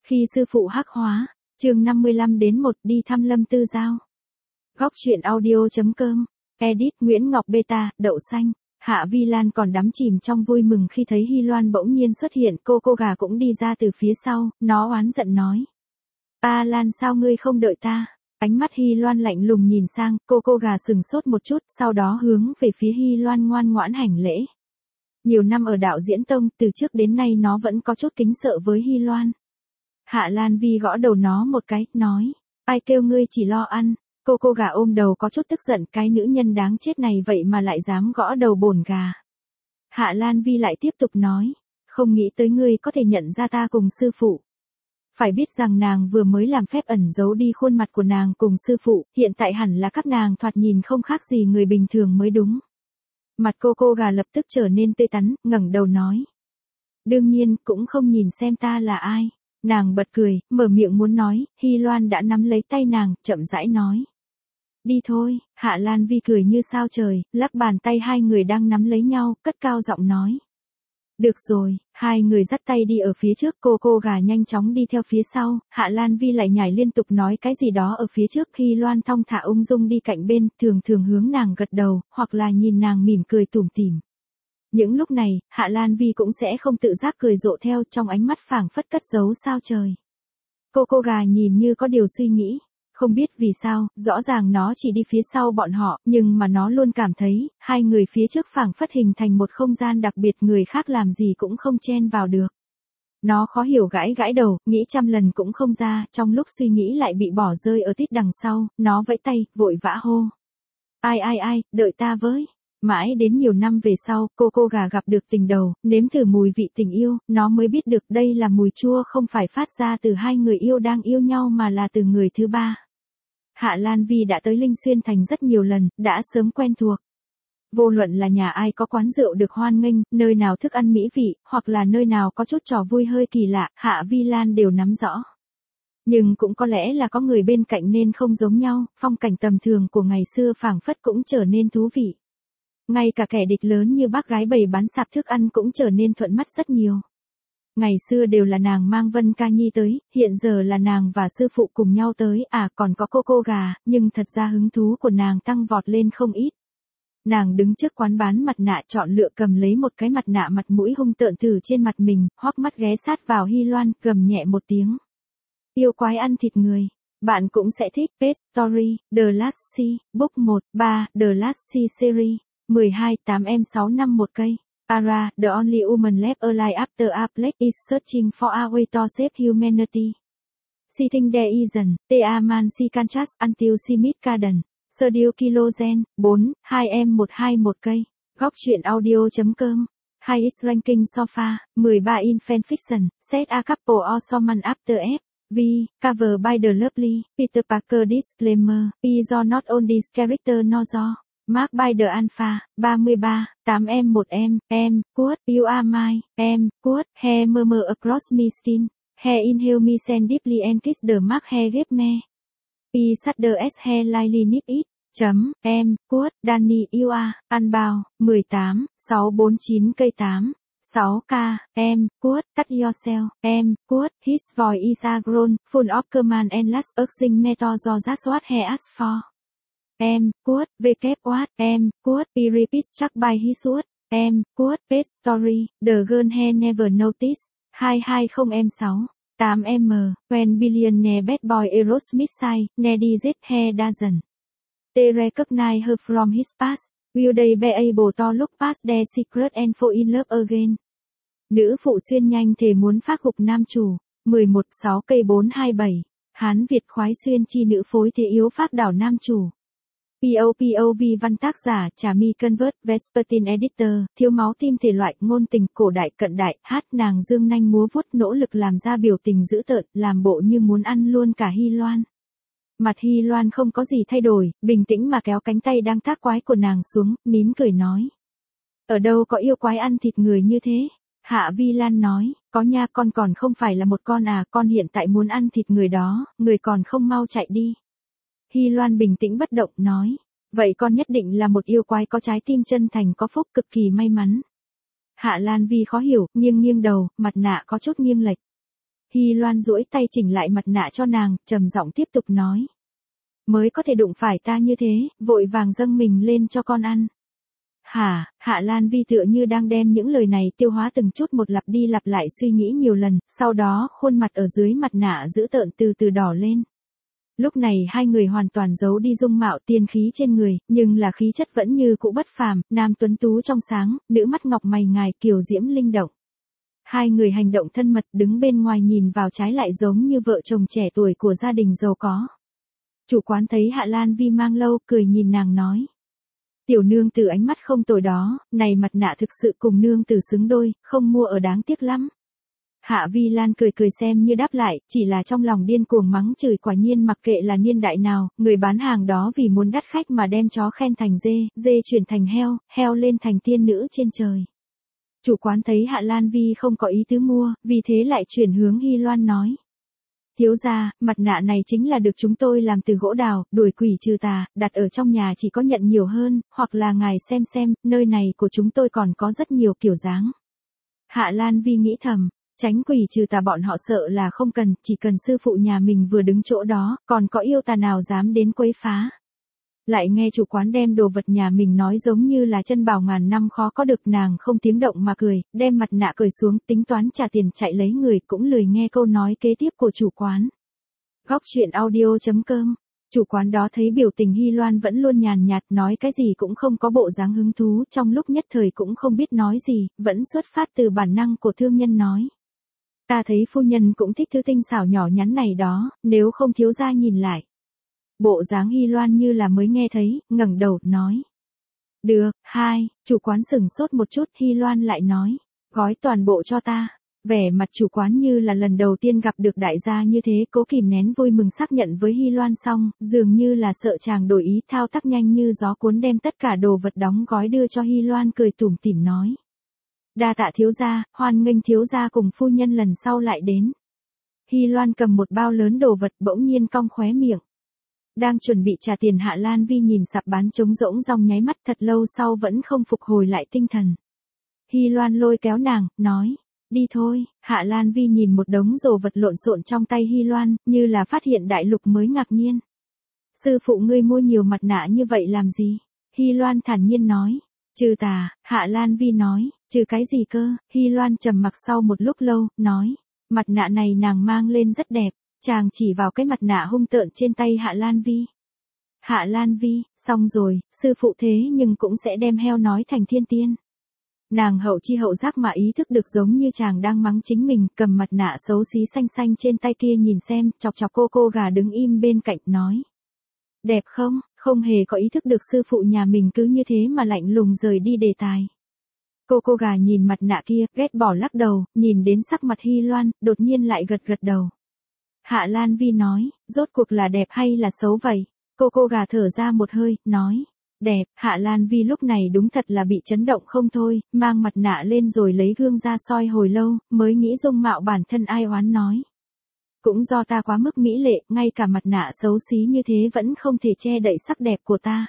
Khi sư phụ hắc hóa, chương 55-1 đi thăm Lâm Tư Giao. Góc truyện audio.com, edit Nguyễn Ngọc Beta, đậu xanh. Hạ Vi Lan còn đắm chìm trong vui mừng khi thấy Hy Loan bỗng nhiên xuất hiện, cô gà cũng đi ra từ phía sau, nó oán giận nói. A Lan sao ngươi không đợi ta? Ánh mắt Hy Loan lạnh lùng nhìn sang, cô gà sừng sốt một chút, sau đó hướng về phía Hy Loan ngoan ngoãn hành lễ. Nhiều năm ở đạo diễn tông, từ trước đến nay nó vẫn có chút kính sợ với Hy Loan. Hạ Lan Vi gõ đầu nó một cái, nói, ai kêu ngươi chỉ lo ăn. Cô gà ôm đầu có chút tức giận, cái nữ nhân đáng chết này vậy mà lại dám gõ đầu bổn gà. Hạ Lan Vi lại tiếp tục nói, không nghĩ tới ngươi có thể nhận ra ta cùng sư phụ. Phải biết rằng nàng vừa mới làm phép ẩn giấu đi khuôn mặt của nàng cùng sư phụ, hiện tại hẳn là các nàng thoạt nhìn không khác gì người bình thường mới đúng. Mặt cô gà lập tức trở nên tươi tắn, ngẩng đầu nói. Đương nhiên, cũng không nhìn xem ta là ai. Nàng bật cười, mở miệng muốn nói, Hy Loan đã nắm lấy tay nàng, chậm rãi nói. Đi thôi, Hạ Lan Vi cười như sao trời, lắc bàn tay hai người đang nắm lấy nhau, cất cao giọng nói. Được rồi, hai người dắt tay đi ở phía trước, cô gà nhanh chóng đi theo phía sau, Hạ Lan Vi lại nhảy liên tục nói cái gì đó ở phía trước. Hy Loan thong thả ung dung đi cạnh bên, thường hướng nàng gật đầu, hoặc là nhìn nàng mỉm cười tủm tỉm. Những lúc này, Hạ Lan Vi cũng sẽ không tự giác cười rộ theo, trong ánh mắt phảng phất cất giấu sao trời. Cô gà nhìn như có điều suy nghĩ. Không biết vì sao, rõ ràng nó chỉ đi phía sau bọn họ, nhưng mà nó luôn cảm thấy, hai người phía trước phảng phất hình thành một không gian đặc biệt, người khác làm gì cũng không chen vào được. Nó khó hiểu gãi đầu, nghĩ trăm lần cũng không ra, trong lúc suy nghĩ lại bị bỏ rơi ở tít đằng sau, nó vẫy tay, vội vã hô. Ai, đợi ta với. Mãi đến nhiều năm về sau, cô gà gặp được tình đầu, nếm thử mùi vị tình yêu, nó mới biết được đây là mùi chua không phải phát ra từ hai người yêu đang yêu nhau mà là từ người thứ ba. Hạ Lan Vi đã tới Linh Xuyên Thành rất nhiều lần, đã sớm quen thuộc. Vô luận là nhà ai có quán rượu được hoan nghênh, nơi nào thức ăn mỹ vị, hoặc là nơi nào có chút trò vui hơi kỳ lạ, Hạ Vi Lan đều nắm rõ. Nhưng cũng có lẽ là có người bên cạnh nên không giống nhau, phong cảnh tầm thường của ngày xưa phảng phất cũng trở nên thú vị. Ngay cả kẻ địch lớn như bác gái bầy bán sạp thức ăn cũng trở nên thuận mắt rất nhiều. Ngày xưa đều là nàng mang Vân Ca Nhi tới, hiện giờ là nàng và sư phụ cùng nhau tới, còn có cô gà, nhưng thật ra hứng thú của nàng tăng vọt lên không ít. Nàng đứng trước quán bán mặt nạ chọn lựa, cầm lấy một cái mặt nạ mặt mũi hung tợn thử trên mặt mình, hoắc mắt ghé sát vào Hy Loan, gầm nhẹ một tiếng. Yêu quái ăn thịt người. Bạn cũng sẽ thích. Pet Story, The Last Sea, Book 1, 3, The Last Sea Series, 12, 8M651 cây. Ara, the only woman left alive after a plague is searching for a way to save humanity. Sitting there isn't, the man she can trust until she meets Garden. Sergio Kilogen, 4, 2M121 cây. Góc truyện audio.com. Highest ranking so far, 13 in fanfiction, set a couple of someone after F. V, cover by the lovely, Peter Parker disclaimer, is not on this character nor Mark by the Alpha, 33, 8M1M, quote, you are my, quote, hair murmur across me skin, hair inhale me send deeply and kiss the mark hair gave me. P shudder as hair lightly nip it, quote, Danny you are, unbound, 18, 649 cây 8. 6K, quote, cut yourself, quote, his voice is a grown, full of command and last urging metal so that's what he asked for. Quote, what, quote, he repeats struck by his word, quote, pet story, the girl he never noticed, 220M6, 8M, when billionaire bad boy Aerosmith sigh, Neddy Z he doesn't. They recognize her from his past. Will they be able to look past their secret and fall in love again? Nữ phụ xuyên nhanh thề muốn phác hục nam chủ. 11, 6 cây 427. Hán Việt khoái xuyên chi nữ phối thế yếu phác đảo nam chủ. POV văn tác giả Trà My Convert Vespertine Editor. Thiếu máu tim thể loại ngôn tình cổ đại cận đại. Hát nàng dương nanh múa vuốt nỗ lực làm ra biểu tình dữ tợn, làm bộ như muốn ăn luôn cả Hy Loan. Mặt Hy Loan không có gì thay đổi, bình tĩnh mà kéo cánh tay đang tác quái của nàng xuống, nín cười nói. Ở đâu có yêu quái ăn thịt người như thế? Hạ Vi Lan nói, có nha, con còn không phải là một con con hiện tại muốn ăn thịt người đó, người còn không mau chạy đi. Hy Loan bình tĩnh bất động nói, vậy con nhất định là một yêu quái có trái tim chân thành, có phúc, cực kỳ may mắn. Hạ Lan Vi khó hiểu, nghiêng đầu, mặt nạ có chút nghiêng lệch. Hy Loan duỗi tay chỉnh lại mặt nạ cho nàng, trầm giọng tiếp tục nói. Mới có thể đụng phải ta như thế, vội vàng dâng mình lên cho con ăn. Hả, Hạ Lan Vi tựa như đang đem những lời này tiêu hóa từng chút một lặp đi lặp lại suy nghĩ nhiều lần, sau đó khuôn mặt ở dưới mặt nạ dữ tợn từ từ đỏ lên. Lúc này hai người hoàn toàn giấu đi dung mạo tiên khí trên người, nhưng là khí chất vẫn như cũ bất phàm, nam tuấn tú trong sáng, nữ mắt ngọc mày ngài kiều diễm linh động. Hai người hành động thân mật đứng bên ngoài nhìn vào trái lại giống như vợ chồng trẻ tuổi của gia đình giàu có. Chủ quán thấy Hạ Lan Vi mang lâu, cười nhìn nàng nói. Tiểu nương tử ánh mắt không tồi đó, này mặt nạ thực sự cùng nương tử xứng đôi, không mua ở đáng tiếc lắm. Hạ Vi Lan cười cười xem như đáp lại, chỉ là trong lòng điên cuồng mắng chửi quả nhiên mặc kệ là niên đại nào, người bán hàng đó vì muốn đắt khách mà đem chó khen thành dê, dê chuyển thành heo, heo lên thành tiên nữ trên trời. Chủ quán thấy Hạ Lan Vi không có ý tứ mua, vì thế lại chuyển hướng Hy Loan nói. Thiếu gia, mặt nạ này chính là được chúng tôi làm từ gỗ đào, đuổi quỷ trừ tà, đặt ở trong nhà chỉ có nhận nhiều hơn, hoặc là ngài xem, nơi này của chúng tôi còn có rất nhiều kiểu dáng. Hạ Lan Vi nghĩ thầm, tránh quỷ trừ tà bọn họ sợ là không cần, chỉ cần sư phụ nhà mình vừa đứng chỗ đó, còn có yêu tà nào dám đến quấy phá. Lại nghe chủ quán đem đồ vật nhà mình nói giống như là chân bảo ngàn năm khó có được, nàng không tiếng động mà cười, đem mặt nạ cởi xuống tính toán trả tiền chạy lấy người, cũng lười nghe câu nói kế tiếp của chủ quán. Góc truyện audio.com. Chủ quán đó thấy biểu tình Hy Loan vẫn luôn nhàn nhạt, nói cái gì cũng không có bộ dáng hứng thú, trong lúc nhất thời cũng không biết nói gì, vẫn xuất phát từ bản năng của thương nhân nói. Ta thấy phu nhân cũng thích thứ tinh xảo nhỏ nhắn này đó, nếu không thiếu gia nhìn lại. Bộ dáng Hy Loan như là mới nghe thấy, ngẩng đầu, nói. Được, chủ quán sừng sốt một chút, Hy Loan lại nói. Gói toàn bộ cho ta. Vẻ mặt chủ quán như là lần đầu tiên gặp được đại gia như thế, cố kìm nén vui mừng xác nhận với Hy Loan xong, dường như là sợ chàng đổi ý, thao tác nhanh như gió cuốn đem tất cả đồ vật đóng gói đưa cho Hy Loan, cười tủm tỉm nói. Đa tạ thiếu gia, hoan nghênh thiếu gia cùng phu nhân lần sau lại đến. Hy Loan cầm một bao lớn đồ vật bỗng nhiên cong khóe miệng. Đang chuẩn bị trả tiền, Hạ Lan Vi nhìn sạp bán trống rỗng ròng nháy mắt, thật lâu sau vẫn không phục hồi lại tinh thần. Hy Loan lôi kéo nàng, nói, đi thôi. Hạ Lan Vi nhìn một đống đồ vật lộn xộn trong tay Hy Loan, như là phát hiện đại lục mới ngạc nhiên. Sư phụ ngươi mua nhiều mặt nạ như vậy làm gì? Hy Loan thản nhiên nói, trừ tà. Hạ Lan Vi nói, trừ cái gì cơ? Hy Loan trầm mặc sau một lúc lâu, nói, mặt nạ này nàng mang lên rất đẹp. Chàng chỉ vào cái mặt nạ hung tợn trên tay Hạ Lan Vi. Hạ Lan Vi, xong rồi, sư phụ thế nhưng cũng sẽ đem heo nói thành thiên tiên. Nàng hậu chi hậu giác mà ý thức được giống như chàng đang mắng chính mình, cầm mặt nạ xấu xí xanh xanh trên tay kia nhìn xem, chọc chọc cô gà đứng im bên cạnh, nói. Đẹp không? Không hề có ý thức được sư phụ nhà mình cứ như thế mà lạnh lùng rời đi đề tài. Cô gà nhìn mặt nạ kia, ghét bỏ lắc đầu, nhìn đến sắc mặt Hy Loan, đột nhiên lại gật đầu. Hạ Lan Vi nói, rốt cuộc là đẹp hay là xấu vậy? Cô gà thở ra một hơi, nói, đẹp. Hạ Lan Vi lúc này đúng thật là bị chấn động không thôi, mang mặt nạ lên rồi lấy gương ra soi hồi lâu, mới nghĩ dung mạo bản thân ai oán nói. Cũng do ta quá mức mỹ lệ, ngay cả mặt nạ xấu xí như thế vẫn không thể che đậy sắc đẹp của ta.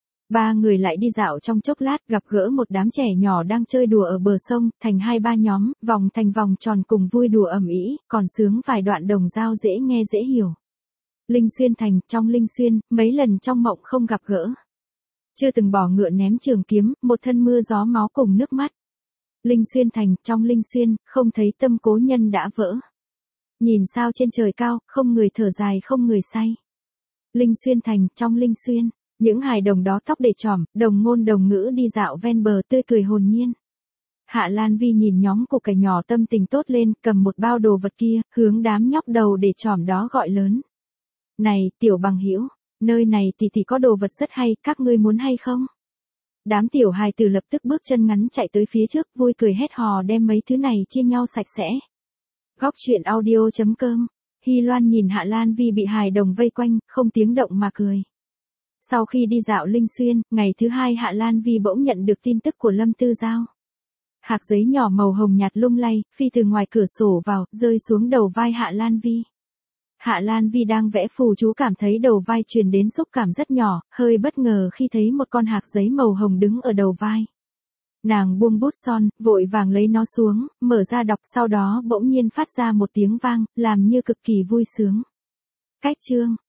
Ba người lại đi dạo trong chốc lát, gặp gỡ một đám trẻ nhỏ đang chơi đùa ở bờ sông, thành 2-3 nhóm, vòng thành vòng tròn cùng vui đùa ầm ĩ, còn sướng vài đoạn đồng dao dễ nghe dễ hiểu. Linh Xuyên thành, trong Linh Xuyên, mấy lần trong mộng không gặp gỡ. Chưa từng bỏ ngựa ném trường kiếm, một thân mưa gió máu cùng nước mắt. Linh Xuyên thành, trong Linh Xuyên, không thấy tâm cố nhân đã vỡ. Nhìn sao trên trời cao, không người thở dài không người say. Linh Xuyên thành, trong Linh Xuyên. Những hài đồng đó tóc để trỏm, đồng ngôn đồng ngữ đi dạo ven bờ tươi cười hồn nhiên. Hạ Lan Vi nhìn nhóm của cải nhỏ tâm tình tốt lên, cầm một bao đồ vật kia, hướng đám nhóc đầu để trỏm đó gọi lớn. Này, tiểu bằng hữu, nơi này tỷ có đồ vật rất hay, các ngươi muốn hay không? Đám tiểu hài tử lập tức bước chân ngắn chạy tới phía trước, vui cười hét hò đem mấy thứ này chia nhau sạch sẽ. Góc truyện audio.com. Hy Loan nhìn Hạ Lan Vi bị hài đồng vây quanh, không tiếng động mà cười. Sau khi đi dạo Linh Xuyên, ngày thứ hai Hạ Lan Vi bỗng nhận được tin tức của Lâm Tư Giao. Hạc giấy nhỏ màu hồng nhạt lung lay, phi từ ngoài cửa sổ vào, rơi xuống đầu vai Hạ Lan Vi. Hạ Lan Vi đang vẽ phù chú cảm thấy đầu vai truyền đến xúc cảm rất nhỏ, hơi bất ngờ khi thấy một con hạc giấy màu hồng đứng ở đầu vai. Nàng buông bút son, vội vàng lấy nó xuống, mở ra đọc, sau đó bỗng nhiên phát ra một tiếng vang, làm như cực kỳ vui sướng. Cách chương